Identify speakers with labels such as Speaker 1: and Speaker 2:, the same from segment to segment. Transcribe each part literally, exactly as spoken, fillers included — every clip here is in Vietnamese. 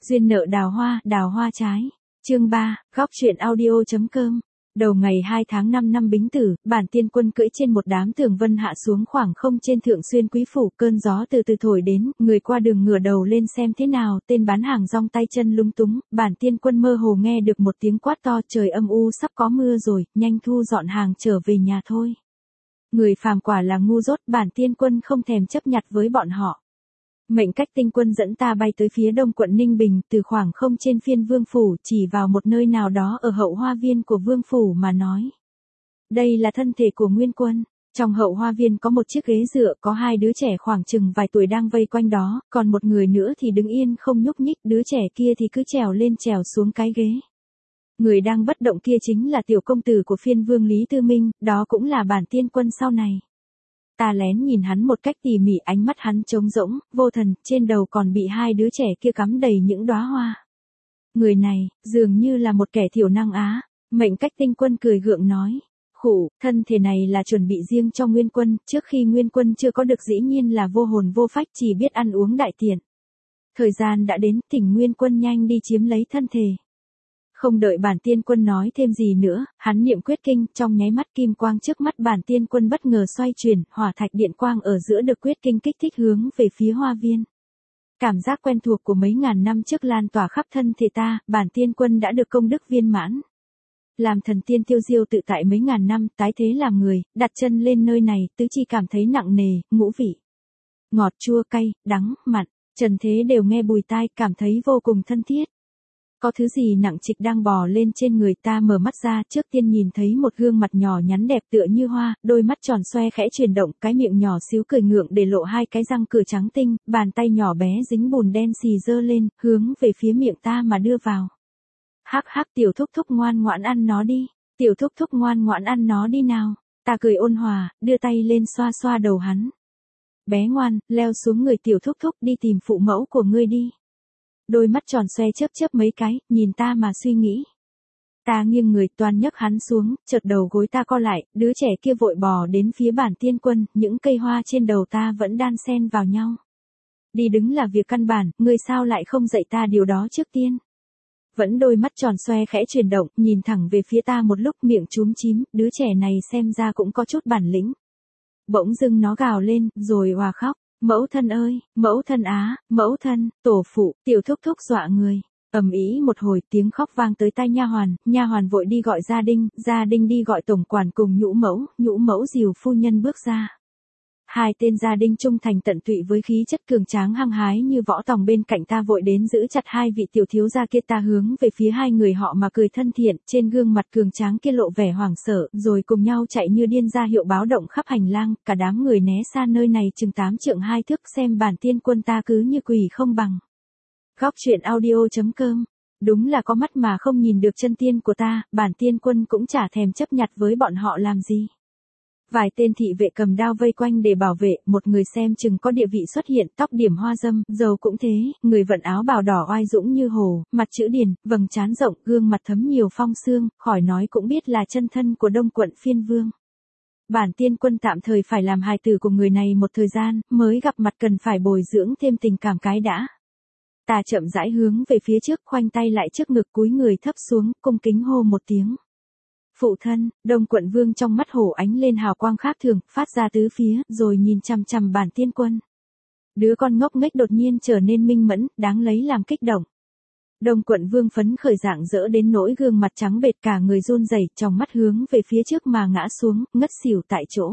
Speaker 1: Duyên nợ đào hoa, đào hoa trái. Chương ba, góc truyện audio.com. Đầu ngày hai tháng năm năm Bính Tử, Bản Tiên Quân cưỡi trên một đám tường vân hạ xuống khoảng không trên Thượng Xuyên Quý phủ, cơn gió từ từ thổi đến, người qua đường ngửa đầu lên xem thế nào, tên bán hàng rong tay chân lung túng, Bản Tiên Quân mơ hồ nghe được một tiếng quát to, trời âm u sắp có mưa rồi, nhanh thu dọn hàng trở về nhà thôi. Người phàm quả là ngu dốt, Bản Tiên Quân không thèm chấp nhặt với bọn họ. Mệnh cách tinh quân dẫn ta bay tới phía đông quận Ninh Bình, từ khoảng không trên phiên vương phủ, chỉ vào một nơi nào đó ở hậu hoa viên của vương phủ mà nói. Đây là thân thể của Nguyên Quân. Trong hậu hoa viên có một chiếc ghế dựa, có hai đứa trẻ khoảng chừng vài tuổi đang vây quanh đó, còn một người nữa thì đứng yên không nhúc nhích, đứa trẻ kia thì cứ trèo lên trèo xuống cái ghế. Người đang bất động kia chính là tiểu công tử của phiên vương Lý Tư Minh, đó cũng là Bản Tiên Quân sau này. Ta lén nhìn hắn một cách tỉ mỉ, ánh mắt hắn trống rỗng, vô thần, trên đầu còn bị hai đứa trẻ kia cắm đầy những đóa hoa. Người này, dường như là một kẻ thiểu năng á. Mệnh cách tinh quân cười gượng nói. Khủ, thân thể này là chuẩn bị riêng cho Nguyên Quân, trước khi Nguyên Quân chưa có được dĩ nhiên là vô hồn vô phách, chỉ biết ăn uống đại tiện. Thời gian đã đến, thỉnh Nguyên Quân nhanh đi chiếm lấy thân thể. Không đợi Bản Tiên Quân nói thêm gì nữa, hắn niệm quyết kinh, trong nháy mắt kim quang trước mắt Bản Tiên Quân bất ngờ xoay chuyển, hỏa thạch điện quang ở giữa được quyết kinh kích thích hướng về phía hoa viên. Cảm giác quen thuộc của mấy ngàn năm trước lan tỏa khắp thân thể ta, Bản Tiên Quân đã được công đức viên mãn. Làm thần tiên tiêu diêu tự tại mấy ngàn năm, tái thế làm người, đặt chân lên nơi này, tứ chi cảm thấy nặng nề, ngũ vị. Ngọt chua cay, đắng, mặn, trần thế đều nghe bùi tai, cảm thấy vô cùng thân thiết. Có thứ gì nặng trịch đang bò lên trên người ta, mở mắt ra, trước tiên nhìn thấy một gương mặt nhỏ nhắn đẹp tựa như hoa, đôi mắt tròn xoe khẽ chuyển động, cái miệng nhỏ xíu cười ngượng để lộ hai cái răng cửa trắng tinh, bàn tay nhỏ bé dính bùn đen xì giơ lên, hướng về phía miệng ta mà đưa vào. Hắc hắc, tiểu thúc thúc ngoan ngoãn ăn nó đi, tiểu thúc thúc ngoan ngoãn ăn nó đi nào. Ta cười ôn hòa, đưa tay lên xoa xoa đầu hắn. Bé ngoan, leo xuống người tiểu thúc thúc, đi tìm phụ mẫu của ngươi đi. Đôi mắt tròn xoe chớp chớp mấy cái, nhìn ta mà suy nghĩ. Ta nghiêng người toan nhấc hắn xuống, chợt đầu gối ta co lại, đứa trẻ kia vội bò đến phía Bản Tiên Quân, những cây hoa trên đầu ta vẫn đan xen vào nhau. Đi đứng là việc căn bản, ngươi sao lại không dạy ta điều đó trước tiên? Vẫn đôi mắt tròn xoe khẽ chuyển động, nhìn thẳng về phía ta một lúc, miệng chúm chím, đứa trẻ này xem ra cũng có chút bản lĩnh. Bỗng dưng nó gào lên, rồi òa khóc. Mẫu thân ơi, mẫu thân á, mẫu thân, tổ phụ, tiểu thúc thúc dọa người. Ầm ĩ một hồi, tiếng khóc vang tới tai nha hoàn, nha hoàn vội đi gọi gia đình, gia đình đi gọi tổng quản cùng nhũ mẫu, nhũ mẫu dìu phu nhân bước ra. Hai tên gia đình trung thành tận tụy với khí chất cường tráng hăng hái như võ tòng bên cạnh ta vội đến giữ chặt hai vị tiểu thiếu gia kia, ta hướng về phía hai người họ mà cười thân thiện, trên gương mặt cường tráng kia lộ vẻ hoảng sợ, rồi cùng nhau chạy như điên ra hiệu báo động khắp hành lang, cả đám người né xa nơi này chừng tám trượng hai thước, xem Bản Tiên Quân ta cứ như quỷ không bằng. Góc truyện audio.com. Đúng là có mắt mà không nhìn được chân tiên của ta, Bản Tiên Quân cũng chả thèm chấp nhặt với bọn họ làm gì. Vài tên thị vệ cầm đao vây quanh để bảo vệ, một người xem chừng có địa vị xuất hiện, tóc điểm hoa dâm, dầu cũng thế, người vận áo bào đỏ oai dũng như hồ, mặt chữ điền, vầng trán rộng, gương mặt thấm nhiều phong sương, khỏi nói cũng biết là chân thân của Đông quận phiên vương. Bản Tiên Quân tạm thời phải làm hài tử của người này một thời gian, mới gặp mặt cần phải bồi dưỡng thêm tình cảm cái đã. Ta chậm rãi hướng về phía trước, khoanh tay lại trước ngực, cúi người thấp xuống, cung kính hô một tiếng. Phụ thân. Đông quận vương trong mắt hổ ánh lên hào quang khác thường, phát ra tứ phía, rồi nhìn chằm chằm Bản Tiên Quân. Đứa con ngốc nghếch đột nhiên trở nên minh mẫn, đáng lấy làm kích động. Đông quận vương phấn khởi rạng rỡ đến nỗi gương mặt trắng bệch, cả người run rẩy, trong mắt hướng về phía trước mà ngã xuống, ngất xỉu tại chỗ.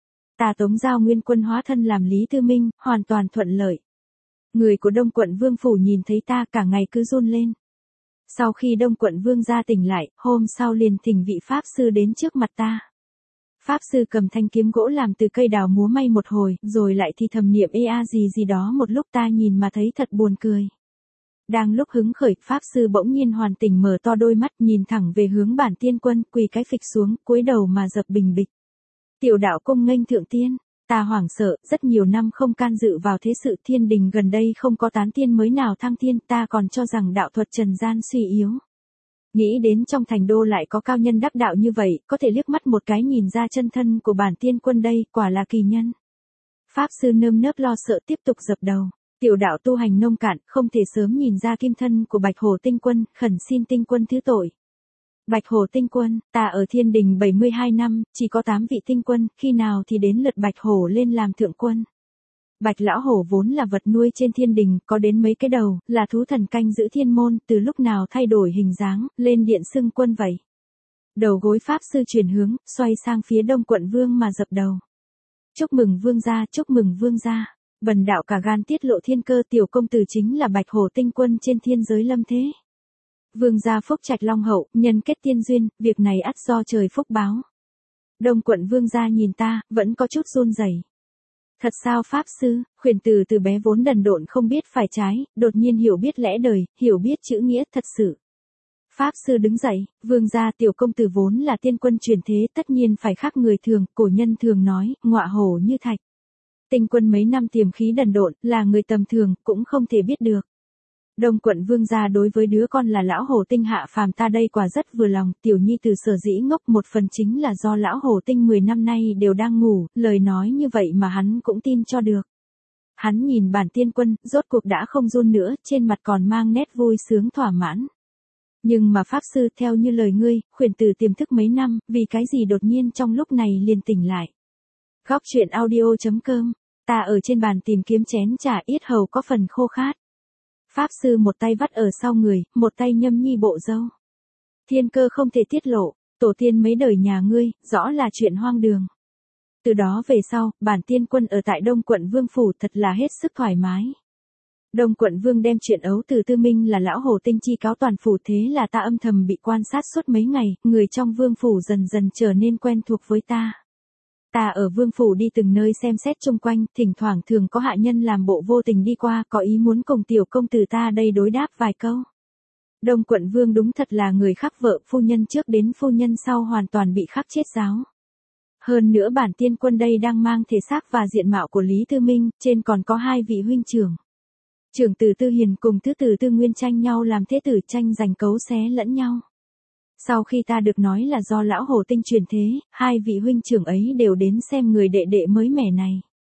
Speaker 1: Ta tống giao Nguyên Quân hóa thân làm Lý Tư Minh, hoàn toàn thuận lợi. Người của Đông quận vương phủ nhìn thấy ta cả ngày cứ run lên. Sau khi Đông quận vương ra tỉnh lại, hôm sau liền thỉnh vị pháp sư đến trước mặt ta. Pháp sư cầm thanh kiếm gỗ làm từ cây đào múa may một hồi, rồi lại thì thầm niệm ê a gì gì đó một lúc, ta nhìn mà thấy thật buồn cười. Đang lúc hứng khởi, pháp sư bỗng nhiên hoàn tỉnh, mở to đôi mắt, nhìn thẳng về hướng Bản Tiên Quân, quỳ cái phịch xuống, cúi đầu mà dập bình bịch. Tiểu đạo cung nghênh thượng tiên. Ta hoảng sợ, rất nhiều năm không can dự vào thế sự thiên đình, gần đây không có tán tiên mới nào thăng thiên, ta còn cho rằng đạo thuật trần gian suy yếu. Nghĩ đến trong thành đô lại có cao nhân đắc đạo như vậy, có thể liếc mắt một cái nhìn ra chân thân của Bản Tiên Quân đây, quả là kỳ nhân. Pháp sư nơm nớp lo sợ tiếp tục dập đầu. Tiểu đạo tu hành nông cạn, không thể sớm nhìn ra kim thân của Bạch Hổ Tinh Quân, khẩn xin Tinh Quân thứ tội. Bạch Hổ Tinh Quân, ta ở thiên đình bảy mươi hai năm, chỉ có tám vị tinh quân, khi nào thì đến lượt Bạch Hổ lên làm thượng quân. Bạch lão hổ vốn là vật nuôi trên thiên đình, có đến mấy cái đầu, là thú thần canh giữ thiên môn, từ lúc nào thay đổi hình dáng, lên điện xưng quân vậy. Đầu gối pháp sư chuyển hướng, xoay sang phía đông quận vương mà dập đầu. Chúc mừng vương gia, chúc mừng vương gia. Bần đạo cả gan tiết lộ thiên cơ, tiểu công tử chính là Bạch Hổ Tinh Quân trên thiên giới lâm thế. Vương gia phúc trạch long hậu, nhân kết tiên duyên, việc này ắt do trời phúc báo. Đông quận vương gia nhìn ta, vẫn có chút run rẩy. Thật sao pháp sư, khuyển tử từ bé vốn đần độn không biết phải trái, đột nhiên hiểu biết lẽ đời, hiểu biết chữ nghĩa thật sự. Pháp sư đứng dậy, vương gia tiểu công tử vốn là tiên quân truyền thế, tất nhiên phải khác người thường, cổ nhân thường nói, ngọa hổ như thạch. Tinh quân mấy năm tiềm khí đần độn, là người tầm thường, cũng không thể biết được. Đông quận vương gia đối với đứa con là lão hổ tinh hạ phàm ta đây quả rất vừa lòng, tiểu nhi từ sở dĩ ngốc một phần chính là do lão hổ tinh mười năm nay đều đang ngủ, lời nói như vậy mà hắn cũng tin cho được. Hắn nhìn bản tiên quân, rốt cuộc đã không run nữa, trên mặt còn mang nét vui sướng thỏa mãn. Nhưng mà pháp sư, theo như lời ngươi, khuyển tử tiềm thức mấy năm, vì cái gì đột nhiên trong lúc này liền tỉnh lại. Góc truyện audio chấm com, ta ở trên bàn tìm kiếm chén trà, yết hầu có phần khô khát. Pháp sư một tay vắt ở sau người, một tay nhâm nhi bộ râu. Thiên cơ không thể tiết lộ, tổ tiên mấy đời nhà ngươi, rõ là chuyện hoang đường. Từ đó về sau, bản tiên quân ở tại Đông quận Vương phủ thật là hết sức thoải mái. Đông quận Vương đem chuyện ấu từ Tư Minh là lão hổ tinh chi cáo toàn phủ, thế là ta âm thầm bị quan sát suốt mấy ngày, người trong Vương phủ dần dần trở nên quen thuộc với ta. Ta ở Vương phủ đi từng nơi xem xét chung quanh, thỉnh thoảng thường có hạ nhân làm bộ vô tình đi qua, có ý muốn cùng tiểu công tử ta đây đối đáp vài câu. Đông quận Vương đúng thật là người khắc vợ, phu nhân trước đến phu nhân sau hoàn toàn bị khắc chết giáo. Hơn nữa bản tiên quân đây đang mang thể xác và diện mạo của Lý Tư Minh, trên còn có hai vị huynh trưởng. Trưởng tử Tư Hiền cùng thứ tử Tư Nguyên tranh nhau làm thế tử, tranh giành cấu xé lẫn nhau. Sau khi ta được nói là do lão hổ tinh truyền thế, hai vị huynh trưởng ấy đều đến xem người đệ đệ mới mẻ này.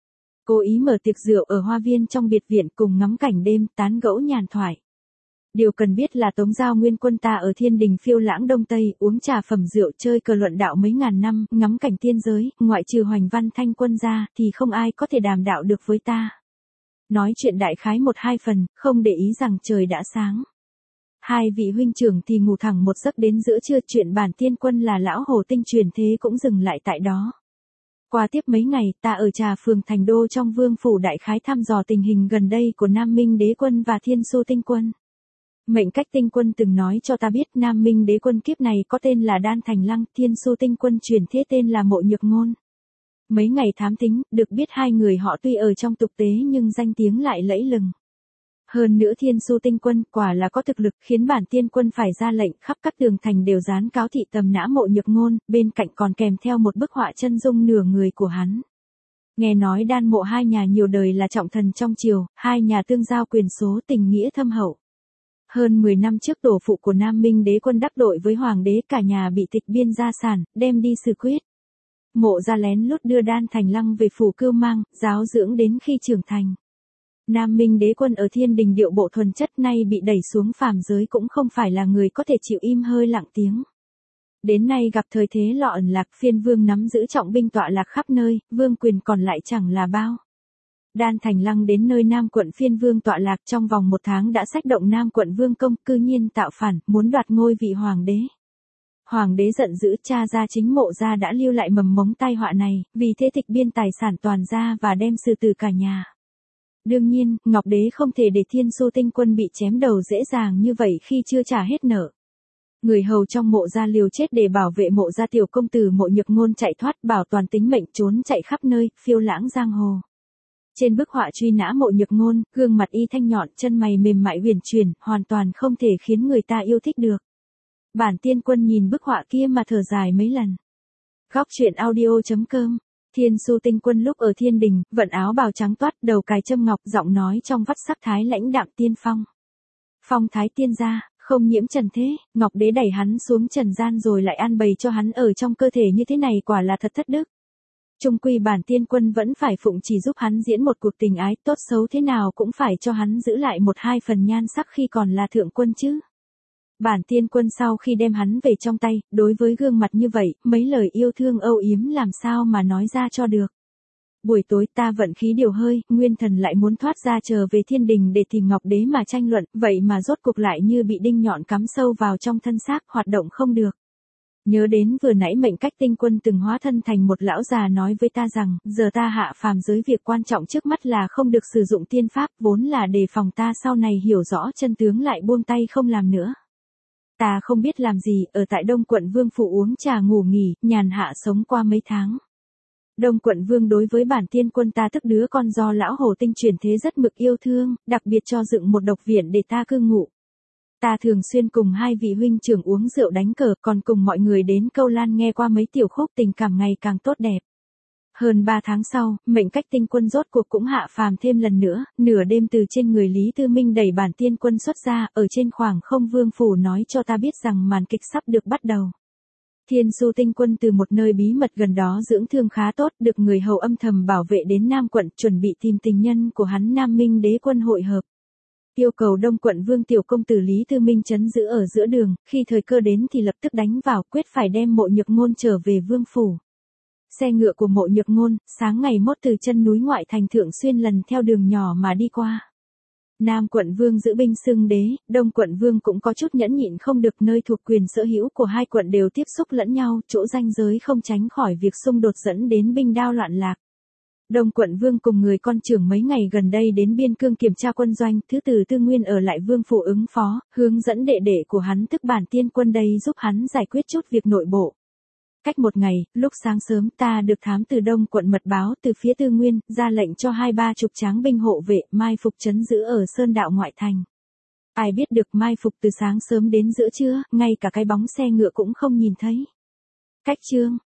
Speaker 1: Cố ý mở tiệc rượu ở hoa viên trong biệt viện cùng ngắm cảnh đêm, tán gẫu nhàn thoại. Điều cần biết là Tống Giao Nguyên quân ta ở thiên đình phiêu lãng Đông Tây, uống trà phẩm rượu chơi cờ luận đạo mấy ngàn năm, ngắm cảnh tiên giới, ngoại trừ Hoành Văn Thanh quân ra, thì không ai có thể đàm đạo được với ta. Nói chuyện đại khái một hai phần, không để ý rằng trời đã sáng. Hai vị huynh trưởng thì ngủ thẳng một giấc đến giữa trưa, chuyện bản tiên quân là lão hổ tinh truyền thế cũng dừng lại tại đó. Qua tiếp mấy ngày, ta ở Trà Phường Thành Đô trong Vương phủ đại khái thăm dò tình hình gần đây của Nam Minh Đế Quân và Thiên Xu Tinh Quân. Mệnh Cách Tinh Quân từng nói cho ta biết Nam Minh Đế Quân kiếp này có tên là Đan Thành Lăng, Thiên Xu Tinh Quân truyền thế tên là Mộ Nhược Ngôn. Mấy ngày thám tính, được biết hai người họ tuy ở trong tục tế nhưng danh tiếng lại lẫy lừng. Hơn nữa Thiên Xu Tinh Quân quả là có thực lực, khiến bản tiên quân phải ra lệnh khắp các tường thành đều dán cáo thị tầm nã Mộ Nhược Ngôn, bên cạnh còn kèm theo một bức họa chân dung nửa người của hắn. Nghe nói Đan Mộ hai nhà nhiều đời là trọng thần trong triều, hai nhà tương giao quyền số, tình nghĩa thâm hậu. Hơn mười năm trước tổ phụ của Nam Minh Đế Quân đắc tội với hoàng đế, cả nhà bị tịch biên gia sản, đem đi xử quyết. Mộ gia lén lút đưa Đan Thành Lăng về phủ Cưu Mang, giáo dưỡng đến khi trưởng thành. Nam Minh Đế Quân ở thiên đình điệu bộ thuần chất, nay bị đẩy xuống phàm giới cũng không phải là người có thể chịu im hơi lặng tiếng. Đến nay gặp thời thế lọ ẩn lạc, phiên vương nắm giữ trọng binh tọa lạc khắp nơi, vương quyền còn lại chẳng là bao. Đan Thành Lăng đến nơi Nam quận phiên vương tọa lạc, trong vòng một tháng đã xách động Nam quận vương công, cư nhiên tạo phản, muốn đoạt ngôi vị hoàng đế. Hoàng đế giận dữ, cha ra chính Mộ gia đã lưu lại mầm mống tai họa này, vì thế tịch biên tài sản toàn gia và đem xử tử cả nhà. Đương nhiên, Ngọc Đế không thể để Thiên Xu Tinh Quân bị chém đầu dễ dàng như vậy khi chưa trả hết nợ. Người hầu trong Mộ gia liều chết để bảo vệ Mộ gia tiểu công tử Mộ Nhược Ngôn chạy thoát, bảo toàn tính mệnh, trốn chạy khắp nơi, phiêu lãng giang hồ. Trên bức họa truy nã Mộ Nhược Ngôn, gương mặt y thanh nhọn, chân mày mềm mại huyền chuyển, hoàn toàn không thể khiến người ta yêu thích được. Bản tiên quân nhìn bức họa kia mà thở dài mấy lần. Góc truyện audio chấm com. Thiên Xu Tinh Quân lúc ở thiên đình, vận áo bào trắng toát, đầu cài châm ngọc, giọng nói trong vắt sắc thái lãnh đạm tiên phong. Phong thái tiên gia, không nhiễm trần thế, Ngọc Đế đẩy hắn xuống trần gian rồi lại an bày cho hắn ở trong cơ thể như thế này, quả là thật thất đức. Chung quy bản tiên quân vẫn phải phụng chỉ giúp hắn diễn một cuộc tình ái, tốt xấu thế nào cũng phải cho hắn giữ lại một hai phần nhan sắc khi còn là thượng quân chứ. Bản tiên quân sau khi đem hắn về trong tay, đối với gương mặt như vậy, mấy lời yêu thương âu yếm làm sao mà nói ra cho được. Buổi tối ta vận khí điều hơi, nguyên thần lại muốn thoát ra trở về thiên đình để tìm Ngọc Đế mà tranh luận, vậy mà rốt cuộc lại như bị đinh nhọn cắm sâu vào trong thân xác, hoạt động không được. Nhớ đến vừa nãy mệnh cách tinh quân từng hóa thân thành một lão già nói với ta rằng, giờ ta hạ phàm giới việc quan trọng trước mắt là không được sử dụng tiên pháp, vốn là đề phòng ta sau này hiểu rõ chân tướng lại buông tay không làm nữa. Ta không biết làm gì, ở tại Đông Quận Vương phủ uống trà ngủ nghỉ, nhàn hạ sống qua mấy tháng. Đông Quận Vương đối với bản tiên quân ta tức đứa con do lão hồ tinh chuyển thế rất mực yêu thương, đặc biệt cho dựng một độc viện để ta cư ngụ. Ta thường xuyên cùng hai vị huynh trưởng uống rượu đánh cờ, còn cùng mọi người đến Câu Lan nghe qua mấy tiểu khúc, tình cảm ngày càng tốt đẹp. Hơn ba tháng sau, mệnh cách tinh quân rốt cuộc cũng hạ phàm thêm lần nữa, nửa đêm từ trên người Lý Tư Minh đẩy bản tiên quân xuất ra, ở trên khoảng không vương phủ nói cho ta biết rằng màn kịch sắp được bắt đầu. Thiên Su tinh quân từ một nơi bí mật gần đó dưỡng thương khá tốt, được người hầu âm thầm bảo vệ đến Nam quận, chuẩn bị tìm tình nhân của hắn Nam Minh đế quân hội hợp. Yêu cầu Đông Quận Vương tiểu công tử Lý Tư Minh trấn giữ ở giữa đường, khi thời cơ đến thì lập tức đánh vào, quyết phải đem Mộ Nhược Ngôn trở về vương phủ. Xe ngựa của Mộ Nhược Ngôn, sáng ngày mốt từ chân núi ngoại thành Thượng Xuyên lần theo đường nhỏ mà đi qua. Nam Quận Vương giữ binh xưng đế, Đông Quận Vương cũng có chút nhẫn nhịn không được, nơi thuộc quyền sở hữu của hai quận đều tiếp xúc lẫn nhau, chỗ ranh giới không tránh khỏi việc xung đột dẫn đến binh đao loạn lạc. Đông Quận Vương cùng người con trưởng mấy ngày gần đây đến biên cương kiểm tra quân doanh, thứ tử Tư Nguyên ở lại vương phủ ứng phó, hướng dẫn đệ đệ của hắn tức bản tiên quân đây giúp hắn giải quyết chút việc nội bộ. Cách một ngày, lúc sáng sớm ta được thám từ Đông Quận mật báo từ phía Tư Nguyên, ra lệnh cho hai ba chục tráng binh hộ vệ, mai phục trấn giữ ở Sơn Đạo ngoại thành. Ai biết được mai phục từ sáng sớm đến giữa trưa, ngay cả cái bóng xe ngựa cũng không nhìn thấy. Cách chương